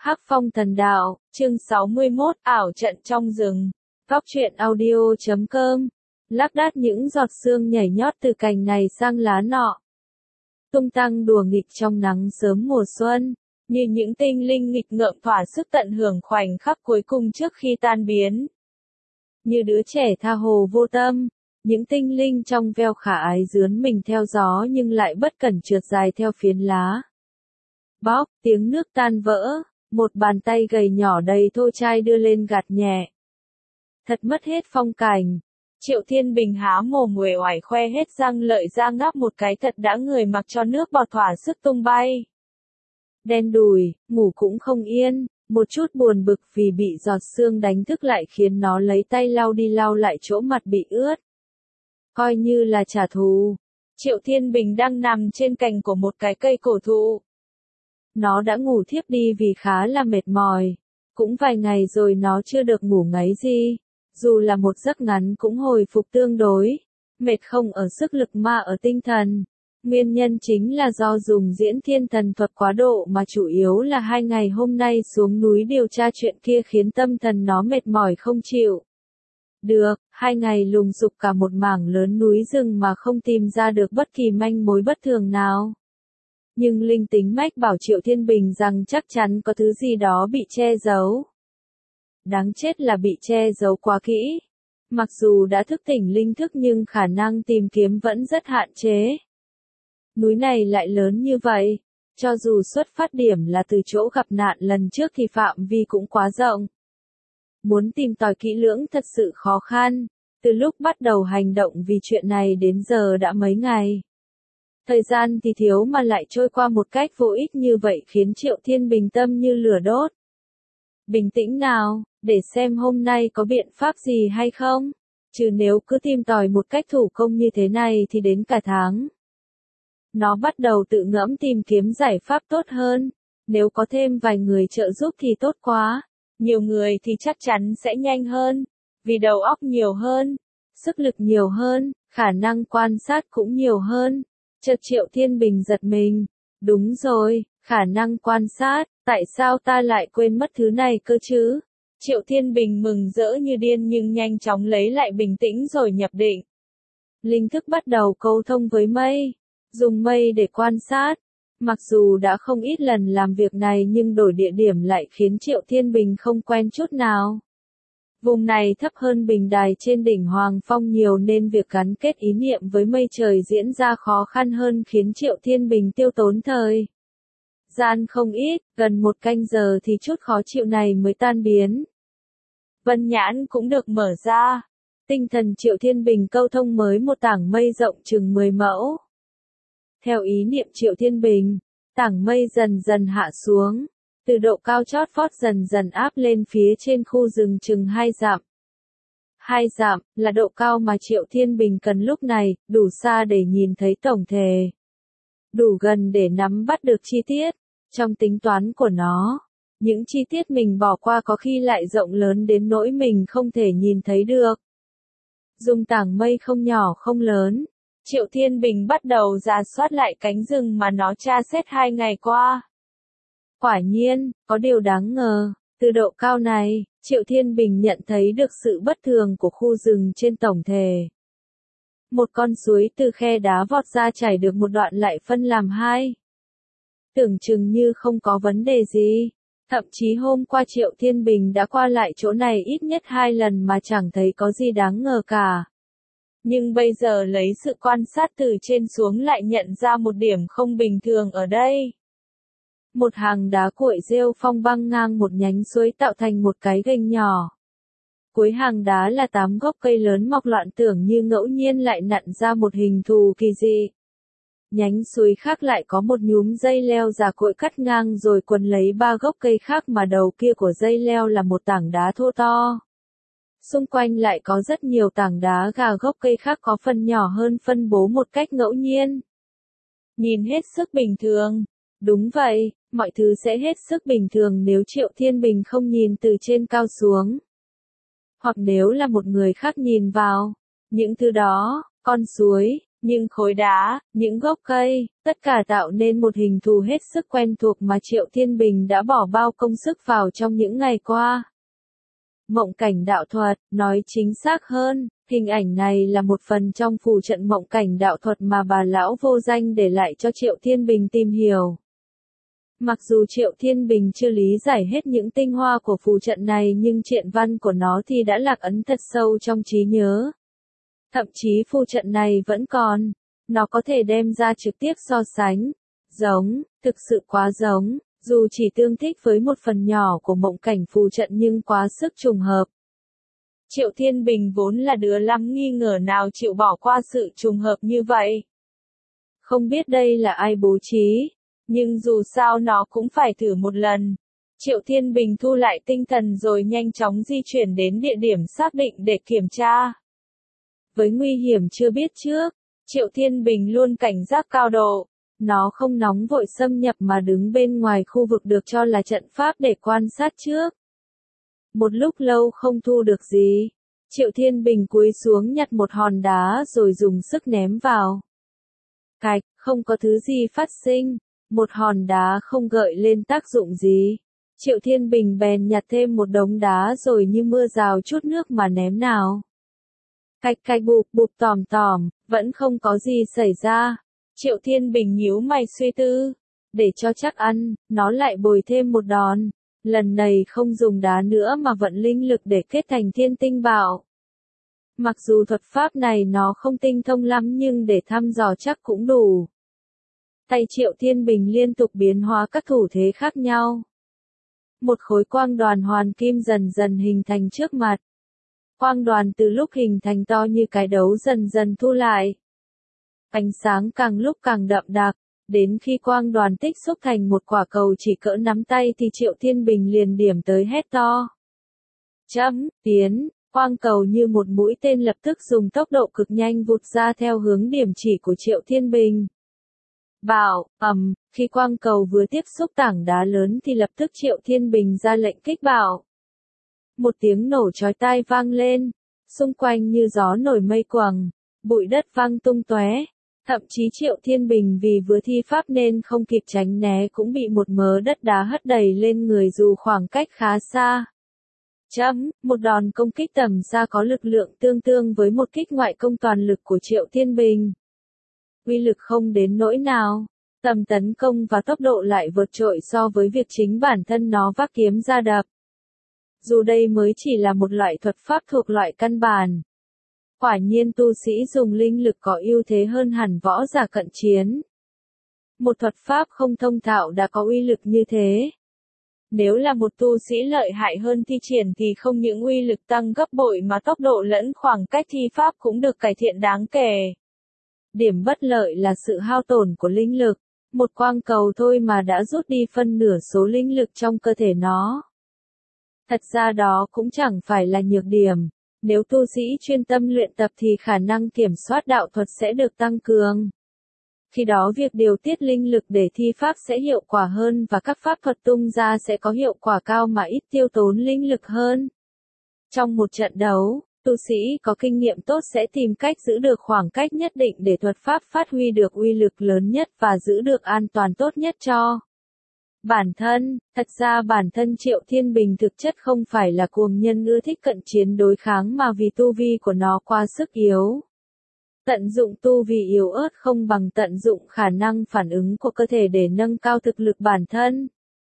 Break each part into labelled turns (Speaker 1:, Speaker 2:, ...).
Speaker 1: Hắc Phong Thần Đạo, chương 61, ảo trận trong rừng. Góc truyện audio.com. Lác đác những giọt sương nhảy nhót từ cành này sang lá nọ. Tung tăng đùa nghịch trong nắng sớm mùa xuân, như những tinh linh nghịch ngợm thỏa sức tận hưởng khoảnh khắc cuối cùng trước khi tan biến. Như đứa trẻ tha hồ vô tâm, những tinh linh trong veo khả ái rướn mình theo gió nhưng lại bất cẩn trượt dài theo phiến lá. Bóp, tiếng nước tan vỡ, một bàn tay gầy nhỏ đầy thô chai đưa lên gạt nhẹ. Thật mất hết phong cảnh. Triệu Thiên Bình há mồm uể oải khoe hết răng lợi ra ngáp một cái thật đã người mặc cho nước bọt thỏa sức tung bay. Đen đùi, ngủ cũng không yên, một chút buồn bực vì bị giọt sương đánh thức lại khiến nó lấy tay lau đi lau lại chỗ mặt bị ướt. Coi như là trả thù. Triệu Thiên Bình đang nằm trên cành của một cái cây cổ thụ. Nó đã ngủ thiếp đi vì khá là mệt mỏi. Cũng vài ngày rồi nó chưa được ngủ ngáy gì. Dù là một giấc ngắn cũng hồi phục tương đối. Mệt không ở sức lực mà ở tinh thần. Nguyên nhân chính là do dùng diễn thiên thần thuật quá độ mà chủ yếu là 2 ngày hôm nay xuống núi điều tra chuyện kia khiến tâm thần nó mệt mỏi không chịu. Được, 2 ngày lùng sục cả một mảng lớn núi rừng mà không tìm ra được bất kỳ manh mối bất thường nào. Nhưng linh tính mách bảo Triệu Thiên Bình rằng chắc chắn có thứ gì đó bị che giấu. Đáng chết là bị che giấu quá kỹ. Mặc dù đã thức tỉnh linh thức nhưng khả năng tìm kiếm vẫn rất hạn chế. Núi này lại lớn như vậy, cho dù xuất phát điểm là từ chỗ gặp nạn lần trước thì phạm vi cũng quá rộng. Muốn tìm tòi kỹ lưỡng thật sự khó khăn, từ lúc bắt đầu hành động vì chuyện này đến giờ đã mấy ngày. Thời gian thì thiếu mà lại trôi qua một cách vô ích như vậy khiến Triệu Thiên Bình tâm như lửa đốt. Bình tĩnh nào, để xem hôm nay có biện pháp gì hay không, chứ nếu cứ tìm tòi một cách thủ công như thế này thì đến cả tháng. Nó bắt đầu tự ngẫm tìm kiếm giải pháp tốt hơn, nếu có thêm vài người trợ giúp thì tốt quá, nhiều người thì chắc chắn sẽ nhanh hơn, vì đầu óc nhiều hơn, sức lực nhiều hơn, khả năng quan sát cũng nhiều hơn. Chợt Triệu Thiên Bình giật mình, đúng rồi, khả năng quan sát, tại sao ta lại quên mất thứ này cơ chứ? Triệu Thiên Bình mừng rỡ như điên nhưng nhanh chóng lấy lại bình tĩnh rồi nhập định. Linh thức bắt đầu câu thông với mây, dùng mây để quan sát. Mặc dù đã không ít lần làm việc này nhưng đổi địa điểm lại khiến Triệu Thiên Bình không quen chút nào. Vùng này thấp hơn bình đài trên đỉnh Hoàng Phong nhiều nên việc gắn kết ý niệm với mây trời diễn ra khó khăn hơn khiến Triệu Thiên Bình tiêu tốn thời gian không ít, gần 1 canh giờ thì chút khó chịu này mới tan biến. Vân nhãn cũng được mở ra. Tinh thần Triệu Thiên Bình câu thông mới một tảng mây rộng chừng 10 mẫu. Theo ý niệm Triệu Thiên Bình, tảng mây dần dần hạ xuống. Từ độ cao chót vót dần dần áp lên phía trên khu rừng chừng 2 dặm. 2 dặm là độ cao mà Triệu Thiên Bình cần lúc này, đủ xa để nhìn thấy tổng thể. Đủ gần để nắm bắt được chi tiết. Trong tính toán của nó, những chi tiết mình bỏ qua có khi lại rộng lớn đến nỗi mình không thể nhìn thấy được. Dùng tảng mây không nhỏ không lớn, Triệu Thiên Bình bắt đầu rà soát lại cánh rừng mà nó tra xét 2 ngày qua. Quả nhiên, có điều đáng ngờ, từ độ cao này, Triệu Thiên Bình nhận thấy được sự bất thường của khu rừng trên tổng thể. Một con suối từ khe đá vọt ra chảy được một đoạn lại phân làm 2. Tưởng chừng như không có vấn đề gì. Thậm chí hôm qua Triệu Thiên Bình đã qua lại chỗ này ít nhất 2 lần mà chẳng thấy có gì đáng ngờ cả. Nhưng bây giờ lấy sự quan sát từ trên xuống lại nhận ra một điểm không bình thường ở đây. Một hàng đá cuội rêu phong băng ngang một nhánh suối tạo thành một cái gành nhỏ. Cuối hàng đá là 8 gốc cây lớn mọc loạn tưởng như ngẫu nhiên lại nặn ra một hình thù kỳ dị. Nhánh suối khác lại có một nhúm dây leo già cội cắt ngang rồi quấn lấy 3 gốc cây khác mà đầu kia của dây leo là một tảng đá thô to. Xung quanh lại có rất nhiều tảng đá gà gốc cây khác có phần nhỏ hơn phân bố một cách ngẫu nhiên. Nhìn hết sức bình thường. Đúng vậy, mọi thứ sẽ hết sức bình thường nếu Triệu Thiên Bình không nhìn từ trên cao xuống. Hoặc nếu là một người khác nhìn vào. Những thứ đó, con suối, Nhưng khối đá, những gốc cây, tất cả tạo nên một hình thù hết sức quen thuộc mà Triệu Thiên Bình đã bỏ bao công sức vào trong những ngày qua. Mộng cảnh đạo thuật, nói chính xác hơn, hình ảnh này là một phần trong phù trận mộng cảnh đạo thuật mà bà lão vô danh để lại cho Triệu Thiên Bình tìm hiểu. Mặc dù Triệu Thiên Bình chưa lý giải hết những tinh hoa của phù trận này nhưng triện văn của nó thì đã lạc ấn thật sâu trong trí nhớ. Thậm chí phù trận này vẫn còn, nó có thể đem ra trực tiếp so sánh. Giống, thực sự quá giống, dù chỉ tương thích với một phần nhỏ của mộng cảnh phù trận nhưng quá sức trùng hợp. Triệu Thiên Bình vốn là đứa lắm nghi ngờ nào chịu bỏ qua sự trùng hợp như vậy. Không biết đây là ai bố trí, nhưng dù sao nó cũng phải thử một lần. Triệu Thiên Bình thu lại tinh thần rồi nhanh chóng di chuyển đến địa điểm xác định để kiểm tra. Với nguy hiểm chưa biết trước, Triệu Thiên Bình luôn cảnh giác cao độ. Nó không nóng vội xâm nhập mà đứng bên ngoài khu vực được cho là trận pháp để quan sát trước. Một lúc lâu không thu được gì, Triệu Thiên Bình cúi xuống nhặt một hòn đá rồi dùng sức ném vào. Cạch, không có thứ gì phát sinh, một hòn đá không gợi lên tác dụng gì. Triệu Thiên Bình bèn nhặt thêm một đống đá rồi như mưa rào chút nước mà ném nào. Cạch cạch bụp bụp tòm tòm, vẫn không có gì xảy ra. Triệu Thiên Bình nhíu mày suy tư. Để cho chắc ăn, nó lại bồi thêm một đòn. Lần này không dùng đá nữa mà vận linh lực để kết thành thiên tinh bảo. Mặc dù thuật pháp này nó không tinh thông lắm nhưng để thăm dò chắc cũng đủ. Tay Triệu Thiên Bình liên tục biến hóa các thủ thế khác nhau. Một khối quang đoàn hoàn kim dần dần hình thành trước mặt. Quang đoàn từ lúc hình thành to như cái đấu dần dần thu lại. Ánh sáng càng lúc càng đậm đặc, đến khi quang đoàn tích xúc thành một quả cầu chỉ cỡ nắm tay thì Triệu Thiên Bình liền điểm tới hét to. Chấm, tiến, quang cầu như một mũi tên lập tức dùng tốc độ cực nhanh vụt ra theo hướng điểm chỉ của Triệu Thiên Bình. Bảo, khi quang cầu vừa tiếp xúc tảng đá lớn thì lập tức Triệu Thiên Bình ra lệnh kích bảo. Một tiếng nổ chói tai vang lên, xung quanh như gió nổi mây quầng, bụi đất vang tung tóe. Thậm chí Triệu Thiên Bình vì vừa thi pháp nên không kịp tránh né cũng bị một mớ đất đá hất đầy lên người dù khoảng cách khá xa. Một đòn công kích tầm xa có lực lượng tương đương với một kích ngoại công toàn lực của Triệu Thiên Bình. Uy lực không đến nỗi nào, tầm tấn công và tốc độ lại vượt trội so với việc chính bản thân nó vác kiếm ra đập. Dù đây mới chỉ là một loại thuật pháp thuộc loại căn bản. Quả nhiên tu sĩ dùng linh lực có ưu thế hơn hẳn võ giả cận chiến. Một thuật pháp không thông thạo đã có uy lực như thế. Nếu là một tu sĩ lợi hại hơn thi triển thì không những uy lực tăng gấp bội mà tốc độ lẫn khoảng cách thi pháp cũng được cải thiện đáng kể. Điểm bất lợi là sự hao tổn của linh lực. Một quang cầu thôi mà đã rút đi phân nửa số linh lực trong cơ thể nó. Thật ra đó cũng chẳng phải là nhược điểm. Nếu tu sĩ chuyên tâm luyện tập thì khả năng kiểm soát đạo thuật sẽ được tăng cường. Khi đó việc điều tiết linh lực để thi pháp sẽ hiệu quả hơn và các pháp thuật tung ra sẽ có hiệu quả cao mà ít tiêu tốn linh lực hơn. Trong một trận đấu, tu sĩ có kinh nghiệm tốt sẽ tìm cách giữ được khoảng cách nhất định để thuật pháp phát huy được uy lực lớn nhất và giữ được an toàn tốt nhất cho bản thân. Thật ra bản thân Triệu Thiên Bình thực chất không phải là cuồng nhân ưa thích cận chiến đối kháng mà vì tu vi của nó quá sức yếu. Tận dụng tu vi yếu ớt không bằng tận dụng khả năng phản ứng của cơ thể để nâng cao thực lực bản thân.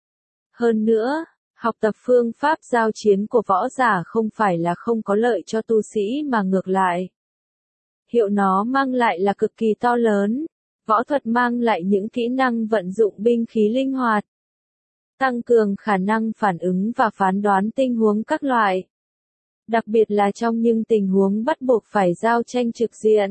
Speaker 1: Hơn nữa, học tập phương pháp giao chiến của võ giả không phải là không có lợi cho tu sĩ mà ngược lại. Hiệu nó mang lại là cực kỳ to lớn. Võ thuật mang lại những kỹ năng vận dụng binh khí linh hoạt, tăng cường khả năng phản ứng và phán đoán tình huống các loại. Đặc biệt là trong những tình huống bắt buộc phải giao tranh trực diện.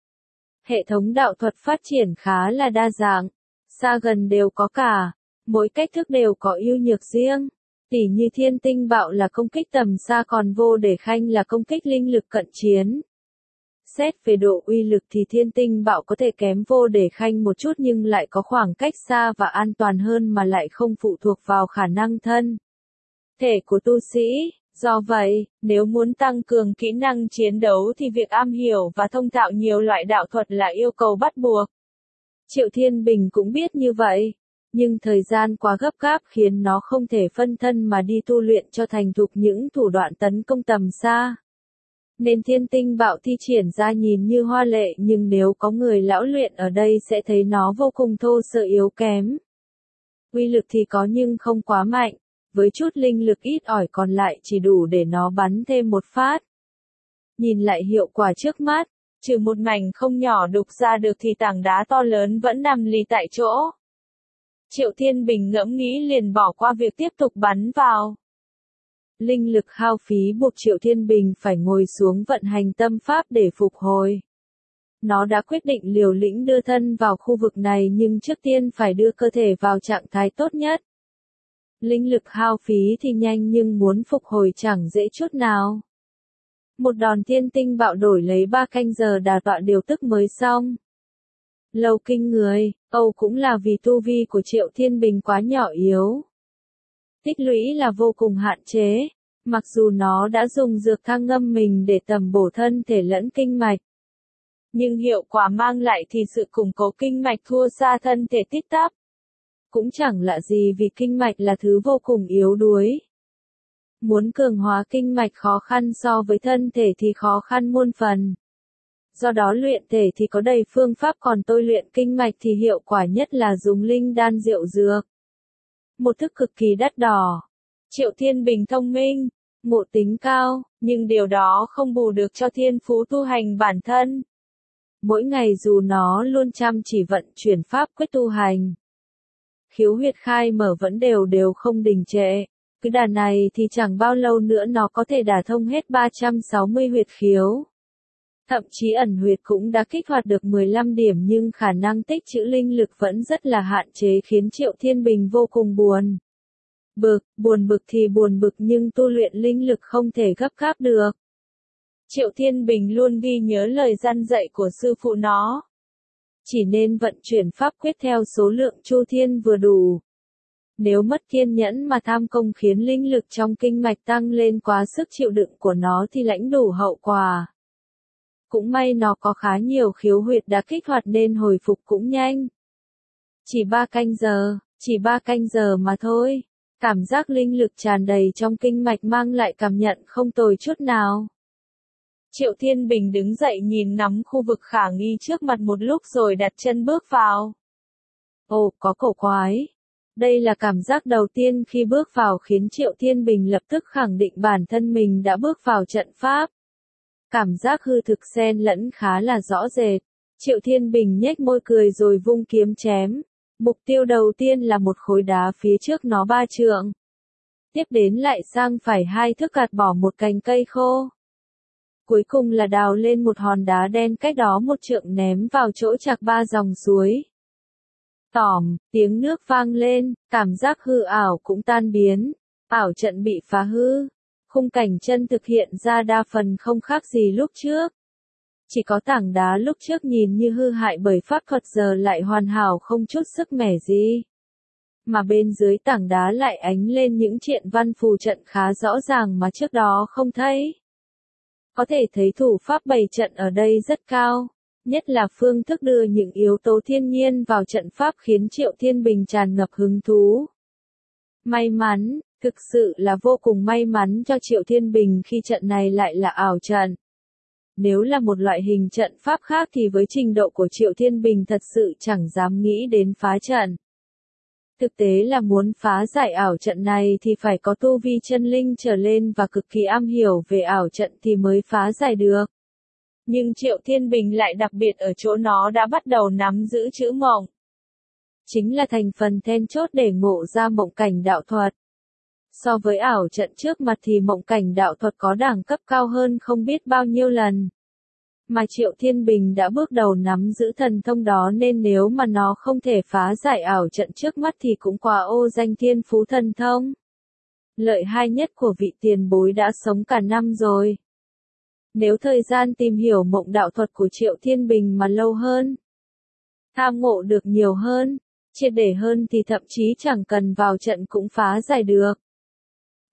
Speaker 1: Hệ thống đạo thuật phát triển khá là đa dạng, xa gần đều có cả, mỗi cách thức đều có ưu nhược riêng. Tỉ như thiên tinh bạo là công kích tầm xa còn vô để khanh là công kích linh lực cận chiến. Xét về độ uy lực thì thiên tinh bạo có thể kém vô để khanh một chút nhưng lại có khoảng cách xa và an toàn hơn mà lại không phụ thuộc vào khả năng thân thể của tu sĩ. Do vậy, nếu muốn tăng cường kỹ năng chiến đấu thì việc am hiểu và thông thạo nhiều loại đạo thuật là yêu cầu bắt buộc. Triệu Thiên Bình cũng biết như vậy, nhưng thời gian quá gấp gáp khiến nó không thể phân thân mà đi tu luyện cho thành thục những thủ đoạn tấn công tầm xa. Nên thiên tinh bạo thi triển ra nhìn như hoa lệ nhưng nếu có người lão luyện ở đây sẽ thấy nó vô cùng thô sơ yếu kém. Uy lực thì có nhưng không quá mạnh, với chút linh lực ít ỏi còn lại chỉ đủ để nó bắn thêm một phát. Nhìn lại hiệu quả trước mắt, trừ một mảnh không nhỏ đục ra được thì tảng đá to lớn vẫn nằm lì tại chỗ. Triệu Thiên Bình ngẫm nghĩ liền bỏ qua việc tiếp tục bắn vào. Linh lực hao phí buộc Triệu Thiên Bình phải ngồi xuống vận hành tâm pháp để phục hồi. Nó đã quyết định liều lĩnh đưa thân vào khu vực này nhưng trước tiên phải đưa cơ thể vào trạng thái tốt nhất. Linh lực hao phí thì nhanh nhưng muốn phục hồi chẳng dễ chút nào. Một đòn thiên tinh bạo đổi lấy 3 canh giờ đà tọa điều tức mới xong. Lâu kinh người, Âu cũng là vì tu vi của Triệu Thiên Bình quá nhỏ yếu. Tích lũy là vô cùng hạn chế, mặc dù nó đã dùng dược thang ngâm mình để tầm bổ thân thể lẫn kinh mạch. Nhưng hiệu quả mang lại thì sự củng cố kinh mạch thua xa thân thể tít tắp. Cũng chẳng lạ gì vì kinh mạch là thứ vô cùng yếu đuối. Muốn cường hóa kinh mạch khó khăn so với thân thể thì khó khăn muôn phần. Do đó luyện thể thì có đầy phương pháp còn tôi luyện kinh mạch thì hiệu quả nhất là dùng linh đan diệu dược. Một thức cực kỳ đắt đỏ. Triệu Thiên Bình thông minh, ngộ tính cao, nhưng điều đó không bù được cho thiên phú tu hành bản thân. Mỗi ngày dù nó luôn chăm chỉ vận chuyển pháp quyết tu hành. Khiếu huyệt khai mở vẫn đều không đình trệ. Cứ đà này thì chẳng bao lâu nữa nó có thể đả thông hết 360 huyệt khiếu. Thậm chí ẩn huyệt cũng đã kích hoạt được 15 điểm nhưng khả năng tích trữ linh lực vẫn rất là hạn chế khiến Triệu Thiên Bình vô cùng buồn. Buồn bực thì buồn bực nhưng tu luyện linh lực không thể gấp gáp được. Triệu Thiên Bình luôn ghi nhớ lời dặn dạy của sư phụ nó. Chỉ nên vận chuyển pháp quyết theo số lượng chu thiên vừa đủ. Nếu mất kiên nhẫn mà tham công khiến linh lực trong kinh mạch tăng lên quá sức chịu đựng của nó thì lãnh đủ hậu quả. Cũng may nó có khá nhiều khiếu huyệt đã kích hoạt nên hồi phục cũng nhanh. Chỉ 3 canh giờ mà thôi. Cảm giác linh lực tràn đầy trong kinh mạch mang lại cảm nhận không tồi chút nào. Triệu Thiên Bình đứng dậy nhìn ngắm khu vực khả nghi trước mặt một lúc rồi đặt chân bước vào. Ồ, có cổ quái. Đây là cảm giác đầu tiên khi bước vào khiến Triệu Thiên Bình lập tức khẳng định bản thân mình đã bước vào trận pháp. Cảm giác hư thực xen lẫn khá là rõ rệt. Triệu Thiên Bình nhếch môi cười rồi vung kiếm chém. Mục tiêu đầu tiên là một khối đá phía trước nó 3 trượng. Tiếp đến lại sang phải 2 thước gạt bỏ một cành cây khô. Cuối cùng là đào lên một hòn đá đen cách đó 1 trượng ném vào chỗ chạc 3 dòng suối. Tỏm, tiếng nước vang lên, cảm giác hư ảo cũng tan biến. Ảo trận bị phá hư. Khung cảnh chân thực hiện ra đa phần không khác gì lúc trước. Chỉ có tảng đá lúc trước nhìn như hư hại bởi pháp thuật giờ lại hoàn hảo không chút sức mẻ gì. Mà bên dưới tảng đá lại ánh lên những triện văn phù trận khá rõ ràng mà trước đó không thấy. Có thể thấy thủ pháp bày trận ở đây rất cao, nhất là phương thức đưa những yếu tố thiên nhiên vào trận pháp khiến Triệu Thiên Bình tràn ngập hứng thú. May mắn, thực sự là vô cùng may mắn cho Triệu Thiên Bình khi trận này lại là ảo trận. Nếu là một loại hình trận pháp khác thì với trình độ của Triệu Thiên Bình thật sự chẳng dám nghĩ đến phá trận. Thực tế là muốn phá giải ảo trận này thì phải có tu vi chân linh trở lên và cực kỳ am hiểu về ảo trận thì mới phá giải được. Nhưng Triệu Thiên Bình lại đặc biệt ở chỗ nó đã bắt đầu nắm giữ chữ mộng. Chính là thành phần then chốt để ngộ ra mộng cảnh đạo thuật. So với ảo trận trước mặt thì mộng cảnh đạo thuật có đẳng cấp cao hơn không biết bao nhiêu lần. Mà Triệu Thiên Bình đã bước đầu nắm giữ thần thông đó nên nếu mà nó không thể phá giải ảo trận trước mắt thì cũng quá ô danh thiên phú thần thông. Lợi hai nhất của vị tiền bối đã sống cả năm rồi. Nếu thời gian tìm hiểu mộng đạo thuật của Triệu Thiên Bình mà lâu hơn, tham ngộ được nhiều hơn, triệt để hơn thì thậm chí chẳng cần vào trận cũng phá giải được.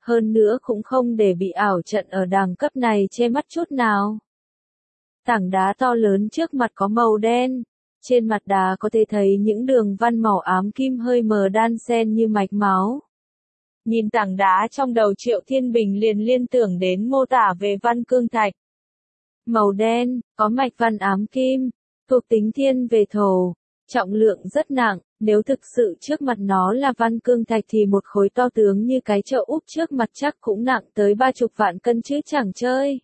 Speaker 1: hơn nữa cũng không để bị ảo trận ở đẳng cấp này che mắt chút nào. Tảng đá to lớn trước mặt có màu đen, trên mặt đá có thể thấy những đường văn màu ám kim hơi mờ đan xen như mạch máu. Nhìn tảng đá trong đầu Triệu Thiên Bình liền liên tưởng đến mô tả về văn cương thạch. Màu đen, có mạch văn ám kim, thuộc tính thiên về thổ, trọng lượng rất nặng, nếu thực sự trước mặt nó là văn cương thạch thì một khối to tướng như cái chậu úp trước mặt chắc cũng nặng tới 30 vạn cân chứ chẳng chơi.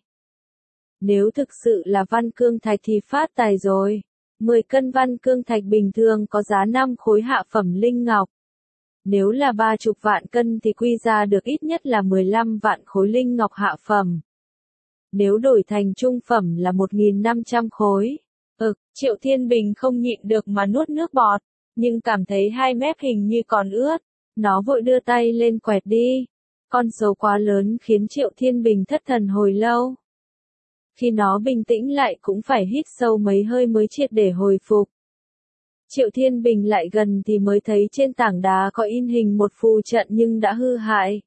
Speaker 1: Nếu thực sự là văn cương thạch thì phát tài rồi. 10 cân văn cương thạch bình thường có giá 5 khối hạ phẩm linh ngọc. Nếu là 30 vạn cân thì quy ra được ít nhất là 15 vạn khối linh ngọc hạ phẩm. Nếu đổi thành trung phẩm là 1.500 khối. Triệu Thiên Bình không nhịn được mà nuốt nước bọt, nhưng cảm thấy hai mép hình như còn ướt. Nó vội đưa tay lên quẹt đi. Con số quá lớn khiến Triệu Thiên Bình thất thần hồi lâu. Khi nó bình tĩnh lại cũng phải hít sâu mấy hơi mới triệt để hồi phục. Triệu Thiên Bình lại gần thì mới thấy trên tảng đá có in hình một phù trận nhưng đã hư hại.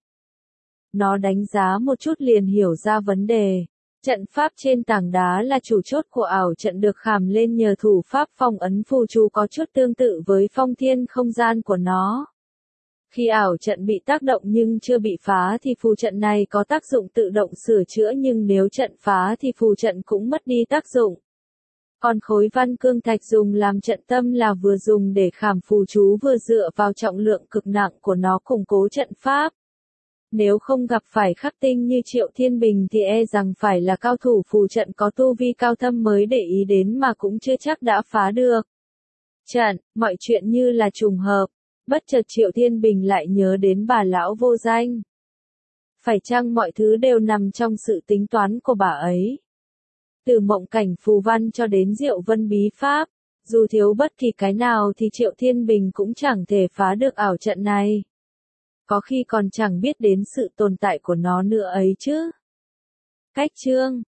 Speaker 1: Nó đánh giá một chút liền hiểu ra vấn đề. Trận pháp trên tảng đá là chủ chốt của ảo trận được khảm lên nhờ thủ pháp phong ấn phù chú có chút tương tự với phong thiên không gian của nó. Khi ảo trận bị tác động nhưng chưa bị phá thì phù trận này có tác dụng tự động sửa chữa, nhưng nếu trận phá thì phù trận cũng mất đi tác dụng. Còn khối văn cương thạch dùng làm trận tâm là vừa dùng để khảm phù chú vừa dựa vào trọng lượng cực nặng của nó củng cố trận pháp. Nếu không gặp phải khắc tinh như Triệu Thiên Bình thì e rằng phải là cao thủ phù trận có tu vi cao thâm mới để ý đến mà cũng chưa chắc đã phá được. Trận, mọi chuyện như là trùng hợp. Bất chợt Triệu Thiên Bình lại nhớ đến bà lão vô danh. Phải chăng mọi thứ đều nằm trong sự tính toán của bà ấy? Từ mộng cảnh phù văn cho đến Diệu Vân bí pháp, dù thiếu bất kỳ cái nào thì Triệu Thiên Bình cũng chẳng thể phá được ảo trận này. Có khi còn chẳng biết đến sự tồn tại của nó nữa ấy chứ. Cách chương